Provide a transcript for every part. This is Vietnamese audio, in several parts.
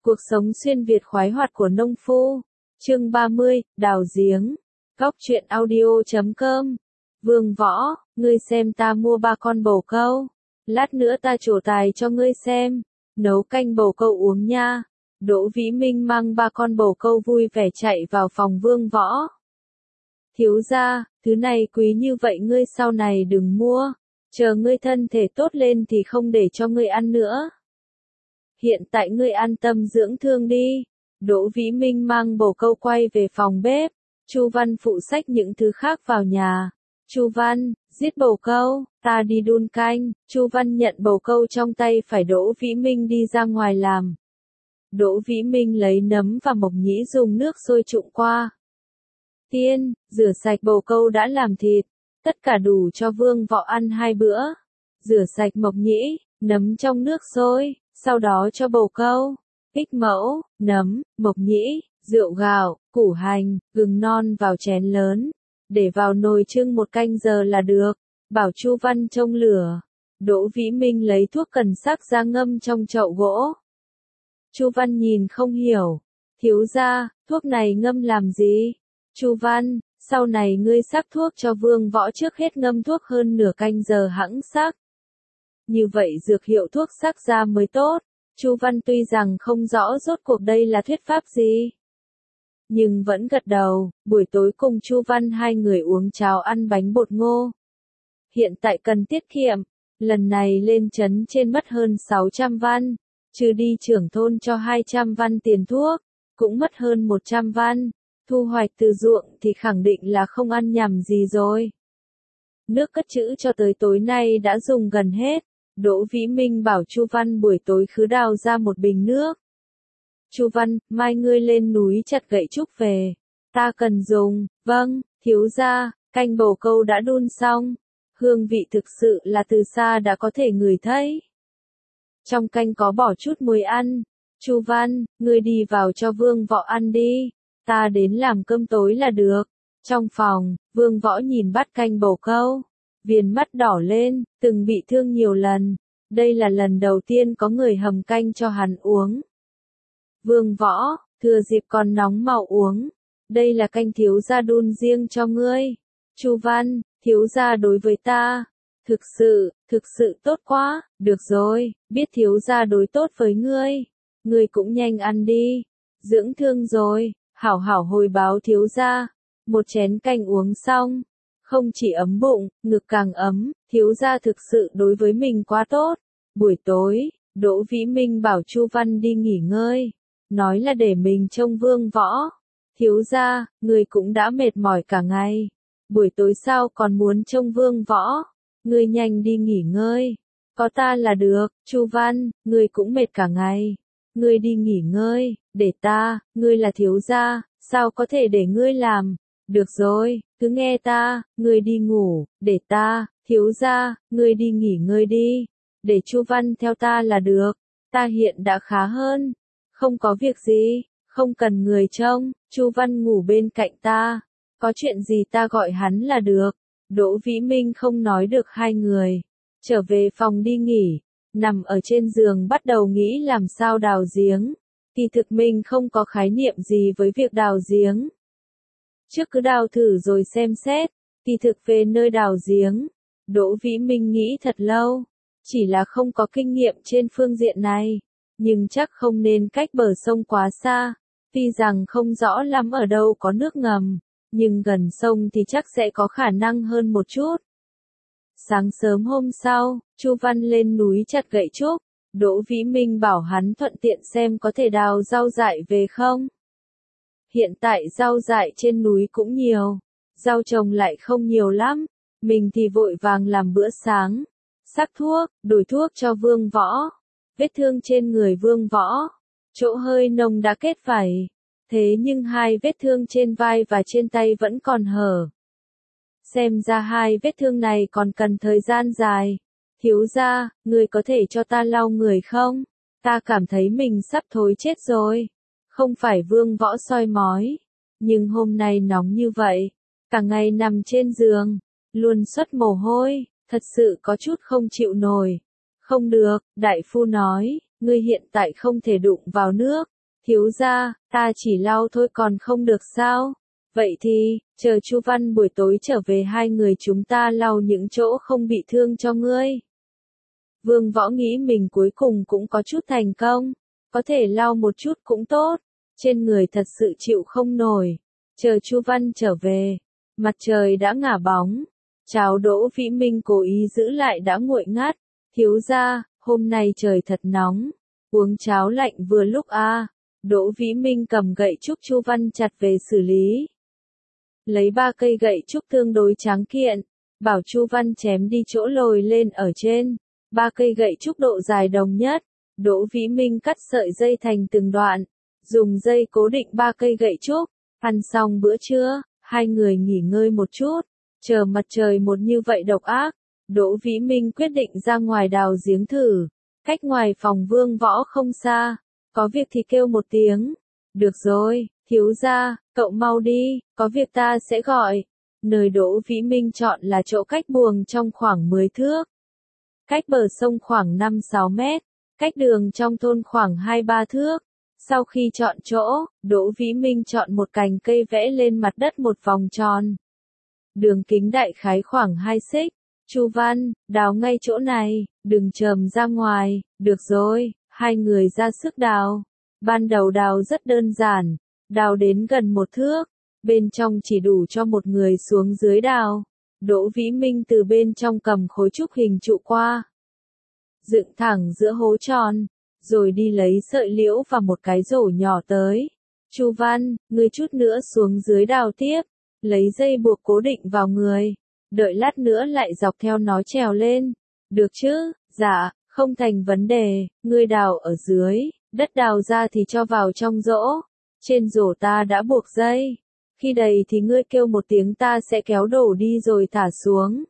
Cuộc sống xuyên Việt khoái hoạt của nông phu. Chương 30, đào giếng. Góc truyện audio.com. Vương Võ, ngươi xem ta mua 3 con bồ câu. Lát nữa ta trổ tài cho ngươi xem. Nấu canh bồ câu uống nha. Đỗ Vĩ Minh mang 3 con bồ câu vui vẻ chạy vào phòng Vương Võ. Thiếu gia, thứ này quý như vậy ngươi sau này đừng mua. Chờ ngươi thân thể tốt lên thì không để cho ngươi ăn nữa. Hiện tại ngươi an tâm dưỡng thương đi. Đỗ Vĩ Minh mang bồ câu quay về phòng bếp. Chu Văn phụ xách những thứ khác vào nhà. Chu Văn, giết bồ câu, ta đi đun canh. Chu Văn nhận bồ câu trong tay phải Đỗ Vĩ Minh đi ra ngoài làm. Đỗ Vĩ Minh lấy nấm và mộc nhĩ dùng nước sôi trụng qua. Tiên, rửa sạch bồ câu đã làm thịt. Tất cả đủ cho Vương Võ ăn 2 bữa. Rửa sạch mộc nhĩ, nấm trong nước sôi. Sau đó cho bồ câu, ích mẫu, nấm, mộc nhĩ, rượu gạo, củ hành, gừng non vào chén lớn. Để vào nồi chưng 1 canh giờ là được. Bảo Chu Văn trông lửa. Đỗ Vĩ Minh lấy thuốc cần sắc ra ngâm trong chậu gỗ. Chu Văn nhìn không hiểu. Thiếu gia, thuốc này ngâm làm gì? Chu Văn, sau này ngươi sắc thuốc cho Vương Võ trước hết ngâm thuốc hơn nửa canh giờ hẵng sắc. Như vậy dược hiệu thuốc sắc ra mới tốt. Chu Văn tuy rằng không rõ rốt cuộc đây là thuyết pháp gì, nhưng vẫn gật đầu. Buổi tối cùng Chu Văn 2 người uống cháo ăn bánh bột ngô. Hiện tại cần tiết kiệm, lần này lên trấn trên mất hơn 600 văn, trừ đi trưởng thôn cho 200 văn tiền thuốc, cũng mất hơn 100 văn. Thu hoạch từ ruộng thì khẳng định là không ăn nhầm gì rồi. Nước cất trữ cho tới tối nay đã dùng gần hết. Đỗ Vĩ Minh bảo Chu Văn buổi tối khứ đào ra 1 bình nước. Chu Văn, mai ngươi lên núi chặt gậy trúc về. Ta cần dùng. Vâng, thiếu gia, canh bồ câu đã đun xong. Hương vị thực sự là từ xa đã có thể ngửi thấy. Trong canh có bỏ chút muối ăn. Chu Văn, ngươi đi vào cho Vương Võ ăn đi. Ta đến làm cơm tối là được. Trong phòng, Vương Võ nhìn bát canh bồ câu. Viền mắt đỏ lên, từng bị thương nhiều lần. Đây là lần đầu tiên có người hầm canh cho hắn uống. Vương Võ, thừa dịp còn nóng mau uống. Đây là canh thiếu gia đun riêng cho ngươi. Chu Văn, thiếu gia đối với ta. Thực sự tốt quá. Được rồi, biết thiếu gia đối tốt với ngươi. Ngươi cũng nhanh ăn đi. Dưỡng thương rồi, hảo hảo hồi báo thiếu gia. 1 chén canh uống xong. Không chỉ ấm bụng, ngực càng ấm, thiếu gia thực sự đối với mình quá tốt. Buổi tối, Đỗ Vĩ Minh bảo Chu Văn đi nghỉ ngơi, nói là để mình trông Vương Võ. Thiếu gia, người cũng đã mệt mỏi cả ngày. Buổi tối sao còn muốn trông Vương Võ? Ngươi nhanh đi nghỉ ngơi. Có ta là được. Chu Văn, ngươi cũng mệt cả ngày. Ngươi đi nghỉ ngơi, để ta, ngươi là thiếu gia, sao có thể để ngươi làm? Được rồi, cứ nghe ta, ngươi đi ngủ, để ta, thiếu gia, ngươi đi nghỉ ngơi đi. Để Chu Văn theo ta là được. Ta hiện đã khá hơn. Không có việc gì, không cần người trông. Chu Văn ngủ bên cạnh ta. Có chuyện gì ta gọi hắn là được. Đỗ Vĩ Minh không nói được 2 người. Trở về phòng đi nghỉ. Nằm ở trên giường bắt đầu nghĩ làm sao đào giếng. Kỳ thực mình không có khái niệm gì với việc đào giếng. Trước cứ đào thử rồi xem xét. Kỳ thực về nơi đào giếng, Đỗ Vĩ Minh nghĩ thật lâu. Chỉ là không có kinh nghiệm trên phương diện này. Nhưng chắc không nên cách bờ sông quá xa. Tuy rằng không rõ lắm ở đâu có nước ngầm. Nhưng gần sông thì chắc sẽ có khả năng hơn một chút. Sáng sớm hôm sau, Chu Văn lên núi chặt gậy trúc. Đỗ Vĩ Minh bảo hắn thuận tiện xem có thể đào rau dại về không. Hiện tại rau dại trên núi cũng nhiều. Rau trồng lại không nhiều lắm. Mình thì vội vàng làm bữa sáng. Sắc thuốc, đổi thuốc cho Vương Võ. Vết thương trên người Vương Võ. Chỗ hơi nồng đã kết vảy. Thế nhưng 2 vết thương trên vai và trên tay vẫn còn hở. Xem ra 2 vết thương này còn cần thời gian dài. Thiếu gia, người có thể cho ta lau người không? Ta cảm thấy mình sắp thối chết rồi. Không phải Vương Võ soi mói. Nhưng hôm nay nóng như vậy. Cả ngày nằm trên giường. Luôn xuất mồ hôi. Thật sự có chút không chịu nổi. Không được, đại phu nói, ngươi hiện tại không thể đụng vào nước. Thiếu gia, ta chỉ lau thôi còn không được sao? Vậy thì, chờ Chu Văn buổi tối trở về hai người chúng ta lau những chỗ không bị thương cho ngươi. Vương Võ nghĩ mình cuối cùng cũng có chút thành công, có thể lau một chút cũng tốt, trên người thật sự chịu không nổi. Chờ Chu Văn trở về, mặt trời đã ngả bóng, cháo Đỗ Vĩ Minh cố ý giữ lại đã nguội ngắt. Thiếu gia, hôm nay trời thật nóng, uống cháo lạnh vừa lúc a. Đỗ Vĩ Minh cầm gậy trúc Chu Văn chặt về xử lý. Lấy 3 cây gậy trúc tương đối tráng kiện, bảo Chu Văn chém đi chỗ lồi lên ở trên. 3 cây gậy trúc độ dài đồng nhất, Đỗ Vĩ Minh cắt sợi dây thành từng đoạn, dùng dây cố định 3 cây gậy trúc. Ăn xong bữa trưa, hai người nghỉ ngơi một chút, chờ mặt trời một như vậy độc ác. Đỗ Vĩ Minh quyết định ra ngoài đào giếng thử, cách ngoài phòng Vương Võ không xa, có việc thì kêu một tiếng. Được rồi, thiếu gia, cậu mau đi, có việc ta sẽ gọi. Nơi Đỗ Vĩ Minh chọn là chỗ cách buồng trong khoảng 10 thước, cách bờ sông khoảng 5-6 mét, cách đường trong thôn khoảng 2-3 thước. Sau khi chọn chỗ, Đỗ Vĩ Minh chọn một cành cây vẽ lên mặt đất một vòng tròn. Đường kính đại khái khoảng 2 xích. Chu Văn, đào ngay chỗ này, đừng chồm ra ngoài. Được rồi, hai người ra sức đào. Ban đầu đào rất đơn giản, đào đến gần 1 thước, bên trong chỉ đủ cho một người xuống dưới đào. Đỗ Vĩ Minh từ bên trong cầm khối trúc hình trụ qua, dựng thẳng giữa hố tròn, rồi đi lấy sợi liễu và một cái rổ nhỏ tới. Chu Văn, ngươi chút nữa xuống dưới đào tiếp, lấy dây buộc cố định vào người, đợi lát nữa lại dọc theo nó trèo lên. Được chứ? Dạ, không thành vấn đề, ngươi đào ở dưới, đất đào ra thì cho vào trong rổ. Trên rổ ta đã buộc dây. Khi đầy thì ngươi kêu một tiếng ta sẽ kéo đổ đi rồi thả xuống.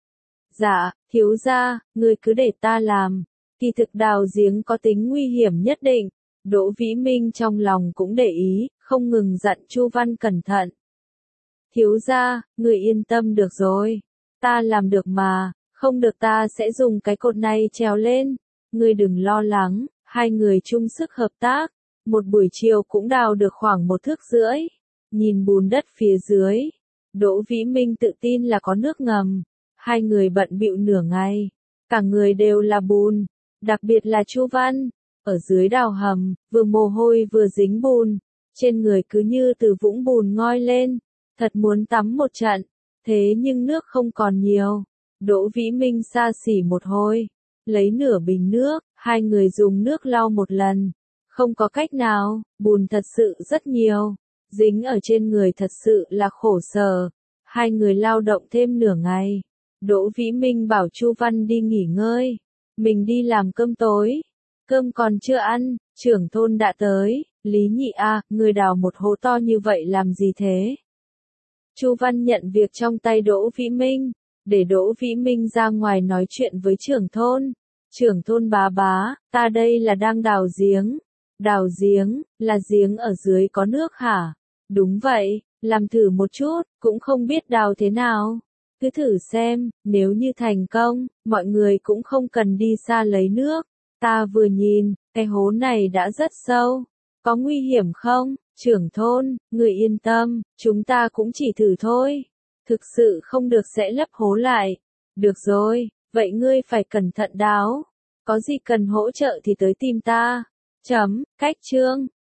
Dạ, thiếu gia, ngươi cứ để ta làm. Kỳ thực đào giếng có tính nguy hiểm nhất định. Đỗ Vĩ Minh trong lòng cũng để ý, không ngừng dặn Chu Văn cẩn thận. Thiếu gia, ngươi yên tâm được rồi. Ta làm được mà, không được ta sẽ dùng cái cột này trèo lên. Ngươi đừng lo lắng, hai người chung sức hợp tác. Một buổi chiều cũng đào được khoảng 1,5 thước. Nhìn bùn đất phía dưới, Đỗ Vĩ Minh tự tin là có nước ngầm. Hai người bận bịu nửa ngày, cả người đều là bùn, đặc biệt là Chu Văn, ở dưới đào hầm, vừa mồ hôi vừa dính bùn, trên người cứ như từ vũng bùn ngoi lên, thật muốn tắm một trận, thế nhưng nước không còn nhiều. Đỗ Vĩ Minh xa xỉ một hồi, lấy nửa bình nước, hai người dùng nước lau một lần, không có cách nào, bùn thật sự rất nhiều, dính ở trên người thật sự là khổ sở. Hai người lao động thêm nửa ngày. Đỗ Vĩ Minh bảo Chu Văn đi nghỉ ngơi, mình đi làm cơm tối. Cơm còn chưa ăn, trưởng thôn đã tới. Lý Nhị a, người đào một hố to như vậy làm gì thế? Chu Văn nhận việc trong tay Đỗ Vĩ Minh, để Đỗ Vĩ Minh ra ngoài nói chuyện với trưởng thôn. Trưởng thôn bá, ta đây là đang đào giếng. Đào giếng, là giếng ở dưới có nước hả? Đúng vậy, làm thử một chút, cũng không biết đào thế nào. Cứ thử xem, nếu như thành công, mọi người cũng không cần đi xa lấy nước. Ta vừa nhìn, cái hố này đã rất sâu. Có nguy hiểm không? Trưởng thôn, người yên tâm, chúng ta cũng chỉ thử thôi. Thực sự không được sẽ lấp hố lại. Được rồi, vậy ngươi phải cẩn thận đáo. Có gì cần hỗ trợ thì tới tìm ta. Cách chương